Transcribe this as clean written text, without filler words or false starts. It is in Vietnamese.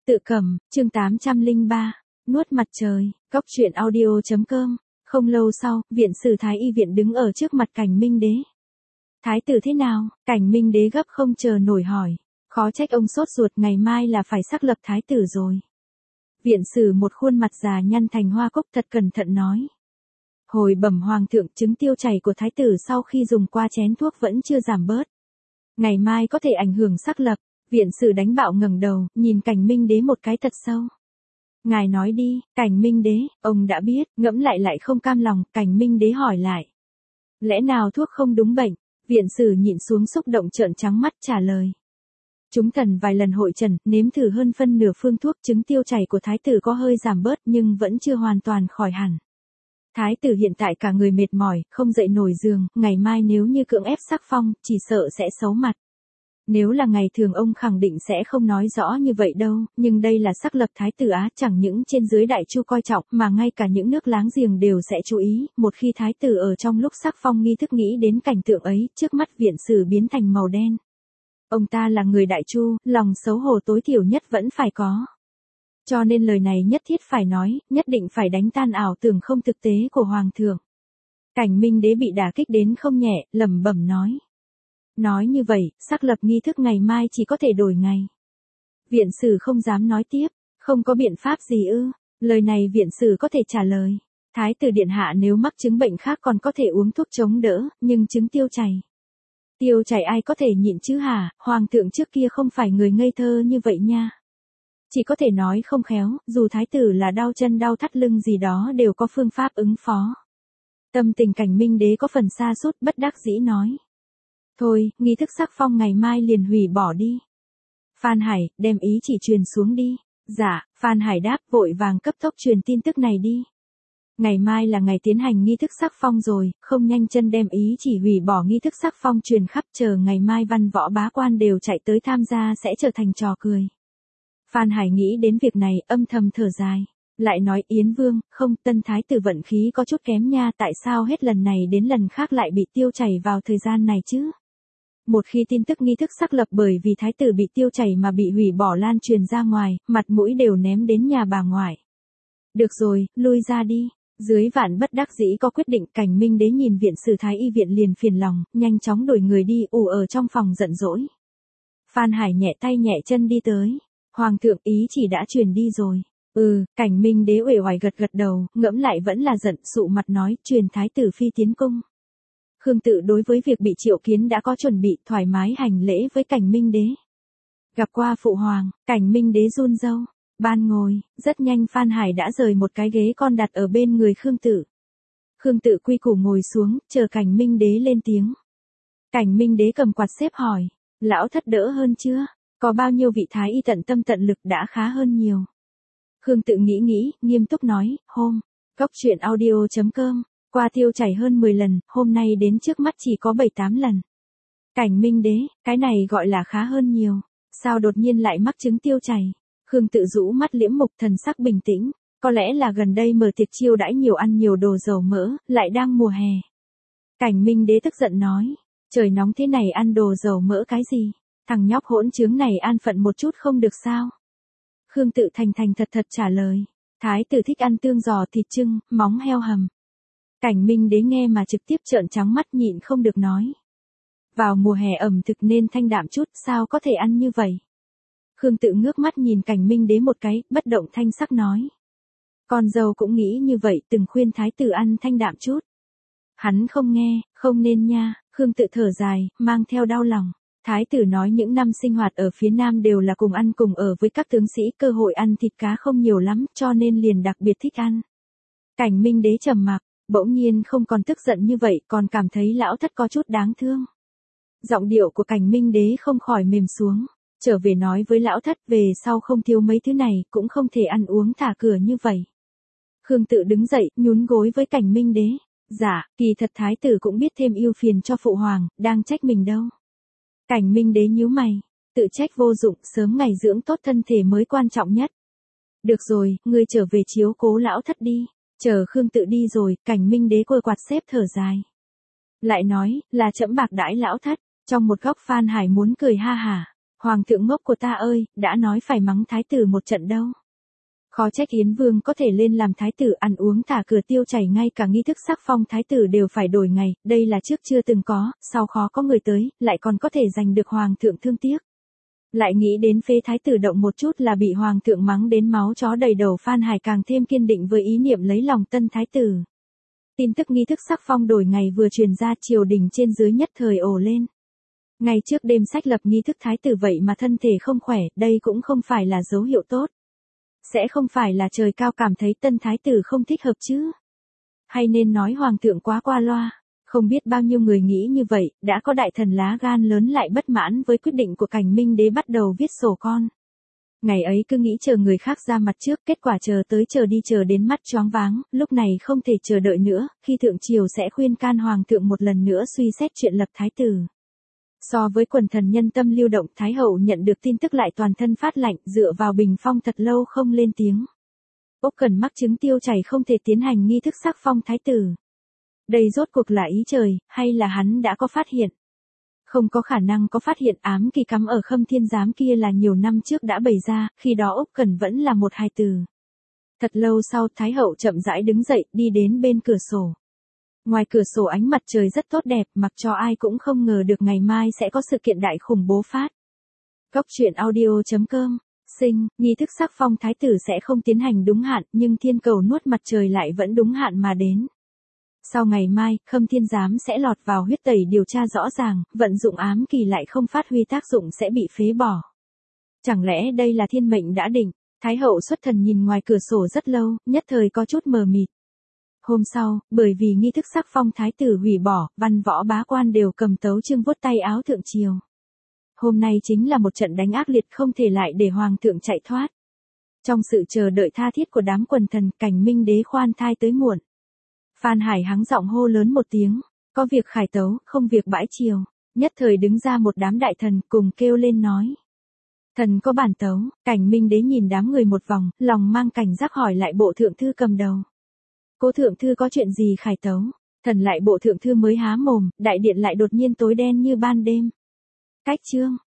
Tự cầm, chương 803, nuốt mặt trời, góc truyện audio.com. Không lâu sau, viện sử Thái Y viện đứng ở trước mặt Cảnh Minh Đế. Thái tử thế nào? Cảnh Minh Đế gấp không chờ nổi hỏi. Khó trách ông sốt ruột, ngày mai là phải xác lập thái tử rồi. Viện sử một khuôn mặt già nhăn thành hoa cúc thật cẩn thận nói. Hồi bẩm hoàng thượng, chứng tiêu chảy của thái tử sau khi dùng qua chén thuốc vẫn chưa giảm bớt. Ngày mai có thể ảnh hưởng xác lập. Viện sử đánh bạo ngẩng đầu, nhìn Cảnh Minh Đế một cái thật sâu. Ngài nói đi, Cảnh Minh Đế, ông đã biết, ngẫm lại không cam lòng, Cảnh Minh Đế hỏi lại. Lẽ nào thuốc không đúng bệnh? Viện sử nhịn xuống xúc động trợn trắng mắt trả lời. Chúng thần vài lần hội trần, nếm thử hơn phân nửa phương thuốc, chứng tiêu chảy của thái tử có hơi giảm bớt nhưng vẫn chưa hoàn toàn khỏi hẳn. Thái tử hiện tại cả người mệt mỏi, không dậy nổi giường, ngày mai nếu như cưỡng ép sắc phong, chỉ sợ sẽ xấu mặt. Nếu là ngày thường ông khẳng định sẽ không nói rõ như vậy đâu, nhưng đây là xác lập thái tử Á, chẳng những trên dưới đại chu coi trọng mà ngay cả những nước láng giềng đều sẽ chú ý, một khi thái tử ở trong lúc sắc phong nghi thức nghĩ đến cảnh tượng ấy, trước mắt viện sử biến thành màu đen. Ông ta là người đại chu, lòng xấu hổ tối thiểu nhất vẫn phải có. Cho nên lời này nhất thiết phải nói, nhất định phải đánh tan ảo tưởng không thực tế của hoàng thượng. Cảnh Minh Đế bị đả kích đến không nhẹ, lẩm bẩm nói. Nói như vậy, xác lập nghi thức ngày mai chỉ có thể đổi ngày. Viện sử không dám nói tiếp, không có biện pháp gì ư? Lời này viện sử có thể trả lời. Thái tử điện hạ nếu mắc chứng bệnh khác còn có thể uống thuốc chống đỡ, nhưng chứng tiêu chảy. Tiêu chảy ai có thể nhịn chứ hả? Hoàng thượng trước kia không phải người ngây thơ như vậy nha. Chỉ có thể nói không khéo, dù thái tử là đau chân đau thắt lưng gì đó đều có phương pháp ứng phó. Tâm tình Cảnh Minh Đế có phần sa sút, bất đắc dĩ nói. Thôi, nghi thức sắc phong ngày mai liền hủy bỏ đi. Phan Hải, đem ý chỉ truyền xuống đi. Dạ, Phan Hải đáp, vội vàng cấp tốc truyền tin tức này đi. Ngày mai là ngày tiến hành nghi thức sắc phong rồi, không nhanh chân đem ý chỉ hủy bỏ nghi thức sắc phong truyền khắp, chờ ngày mai văn võ bá quan đều chạy tới tham gia sẽ trở thành trò cười. Phan Hải nghĩ đến việc này, âm thầm thở dài. Lại nói Yến Vương, không, tân thái tử vận khí có chút kém nha, tại sao hết lần này đến lần khác lại bị tiêu chảy vào thời gian này chứ? Một khi tin tức nghi thức xác lập bởi vì thái tử bị tiêu chảy mà bị hủy bỏ lan truyền ra ngoài, mặt mũi đều ném đến nhà bà ngoại. Được rồi, lui ra đi. Dưới vạn bất đắc dĩ có quyết định, Cảnh Minh Đế nhìn viện sử Thái Y viện liền phiền lòng, nhanh chóng đuổi người đi, ù ở trong phòng giận dỗi. Phan Hải nhẹ tay nhẹ chân đi tới. Hoàng thượng, ý chỉ đã truyền đi rồi. Cảnh Minh Đế uể oải gật gật đầu, ngẫm lại vẫn là giận, sụ mặt nói, truyền thái tử phi tiến cung. Khương Tự đối với việc bị triệu kiến đã có chuẩn bị, thoải mái hành lễ với Cảnh Minh Đế. Gặp qua phụ hoàng, Cảnh Minh Đế run râu. Ban ngồi, rất nhanh Phan Hải đã rời một cái ghế con đặt ở bên người Khương Tự. Khương Tự quy củ ngồi xuống, chờ Cảnh Minh Đế lên tiếng. Cảnh Minh Đế cầm quạt xếp hỏi, lão thất đỡ hơn chưa? Có bao nhiêu vị thái y tận tâm tận lực đã khá hơn nhiều. Khương Tự nghĩ, nghiêm túc nói, góc truyện audio.com, qua tiêu chảy hơn 10 lần, hôm nay đến trước mắt chỉ có 7-8 lần. Cảnh Minh Đế, cái này gọi là khá hơn nhiều, sao đột nhiên lại mắc chứng tiêu chảy? Khương Tự rũ mắt liễm mục, thần sắc bình tĩnh, có lẽ là gần đây mở tiệc chiêu đãi nhiều, ăn nhiều đồ dầu mỡ, lại đang mùa hè. Cảnh Minh Đế tức giận nói, trời nóng thế này ăn đồ dầu mỡ cái gì? Thằng nhóc hỗn trướng này an phận một chút không được sao? Khương Tự thành thật trả lời, thái tử thích ăn tương giò, thịt chưng, móng heo hầm. Cảnh Minh Đế nghe mà trực tiếp trợn trắng mắt, nhịn không được nói. Vào mùa hè ẩm thực nên thanh đạm chút, sao có thể ăn như vậy? Khương Tự ngước mắt nhìn Cảnh Minh Đế một cái, bất động thanh sắc nói. Con dâu cũng nghĩ như vậy, từng khuyên thái tử ăn thanh đạm chút. Hắn không nghe, không nên nha. Khương Tự thở dài, mang theo đau lòng. Thái tử nói những năm sinh hoạt ở phía Nam đều là cùng ăn cùng ở với các tướng sĩ, cơ hội ăn thịt cá không nhiều lắm, cho nên liền đặc biệt thích ăn. Cảnh Minh Đế trầm mặc, bỗng nhiên không còn tức giận như vậy, còn cảm thấy lão thất có chút đáng thương. Giọng điệu của Cảnh Minh Đế không khỏi mềm xuống, trở về nói với lão thất, về sau không thiếu mấy thứ này, cũng không thể ăn uống thả cửa như vậy. Khương Tự đứng dậy, nhún gối với Cảnh Minh Đế. Dạ, kỳ thật thái tử cũng biết thêm ưu phiền cho phụ hoàng, đang trách mình đâu. Cảnh Minh Đế nhíu mày, tự trách vô dụng, sớm ngày dưỡng tốt thân thể mới quan trọng nhất. Được rồi, ngươi trở về chiếu cố lão thất đi. Chờ Khương Tự đi rồi, Cảnh Minh Đế côi quạt xếp thở dài. Lại nói, là trẫm bạc đãi lão thất. Trong một góc Phan Hải muốn cười ha hả. Hoàng thượng ngốc của ta ơi, đã nói phải mắng thái tử một trận đâu. Khó trách Yến Vương có thể lên làm thái tử ăn uống thả cửa tiêu chảy, ngay cả nghi thức sắc phong thái tử đều phải đổi ngày, đây là trước chưa từng có, sau khó có người tới, lại còn có thể giành được hoàng thượng thương tiếc. Lại nghĩ đến phế thái tử động một chút là bị hoàng thượng mắng đến máu chó đầy đầu, Phan Hải càng thêm kiên định với ý niệm lấy lòng tân thái tử. Tin tức nghi thức sắc phong đổi ngày vừa truyền ra, triều đình trên dưới nhất thời ồ lên. Ngày trước đêm sách lập nghi thức thái tử vậy mà thân thể không khỏe, đây cũng không phải là dấu hiệu tốt. Sẽ không phải là trời cao cảm thấy tân thái tử không thích hợp chứ? Hay nên nói hoàng thượng quá qua loa? Không biết bao nhiêu người nghĩ như vậy, đã có đại thần lá gan lớn lại bất mãn với quyết định của Cảnh Minh Đế bắt đầu viết sổ con. Ngày ấy cứ nghĩ chờ người khác ra mặt trước, kết quả chờ tới chờ đi chờ đến mắt choáng váng, lúc này không thể chờ đợi nữa, khi thượng triều sẽ khuyên can hoàng thượng một lần nữa suy xét chuyện lập thái tử. So với quần thần nhân tâm lưu động, Thái hậu nhận được tin tức lại toàn thân phát lạnh, dựa vào bình phong thật lâu không lên tiếng. Úc Cẩn mắc chứng tiêu chảy không thể tiến hành nghi thức sắc phong thái tử. Đây rốt cuộc là ý trời, hay là hắn đã có phát hiện? Không có khả năng có phát hiện, ám kỳ cắm ở Khâm Thiên Giám kia là nhiều năm trước đã bày ra, khi đó Úc Cẩn vẫn là một hài tử. Thật lâu sau, Thái hậu chậm rãi đứng dậy, đi đến bên cửa sổ. Ngoài cửa sổ ánh mặt trời rất tốt đẹp, mặc cho ai cũng không ngờ được ngày mai sẽ có sự kiện đại khủng bố phát. Góc truyện audio.com. Nghi thức sắc phong thái tử sẽ không tiến hành đúng hạn, nhưng thiên cầu nuốt mặt trời lại vẫn đúng hạn mà đến. Sau ngày mai, Khâm Thiên Giám sẽ lọt vào huyết tẩy điều tra rõ ràng, vận dụng ám kỳ lại không phát huy tác dụng sẽ bị phế bỏ. Chẳng lẽ đây là thiên mệnh đã định? Thái hậu xuất thần nhìn ngoài cửa sổ rất lâu, nhất thời có chút mờ mịt. Hôm sau, bởi vì nghi thức sắc phong thái tử hủy bỏ, văn võ bá quan đều cầm tấu chương vuốt tay áo thượng triều. Hôm nay chính là một trận đánh ác liệt, không thể lại để hoàng thượng chạy thoát. Trong sự chờ đợi tha thiết của đám quần thần, Cảnh Minh Đế khoan thai tới muộn. Phan Hải hắng giọng hô lớn một tiếng, có việc khải tấu, không việc bãi triều. Nhất thời đứng ra một đám đại thần cùng kêu lên nói. Thần có bản tấu. Cảnh Minh Đế nhìn đám người một vòng, lòng mang cảnh giác hỏi lại bộ thượng thư cầm đầu. Cố thượng thư có chuyện gì khải tấu? Thần lại bộ thượng thư mới há mồm, đại điện lại đột nhiên tối đen như ban đêm. Cách chương.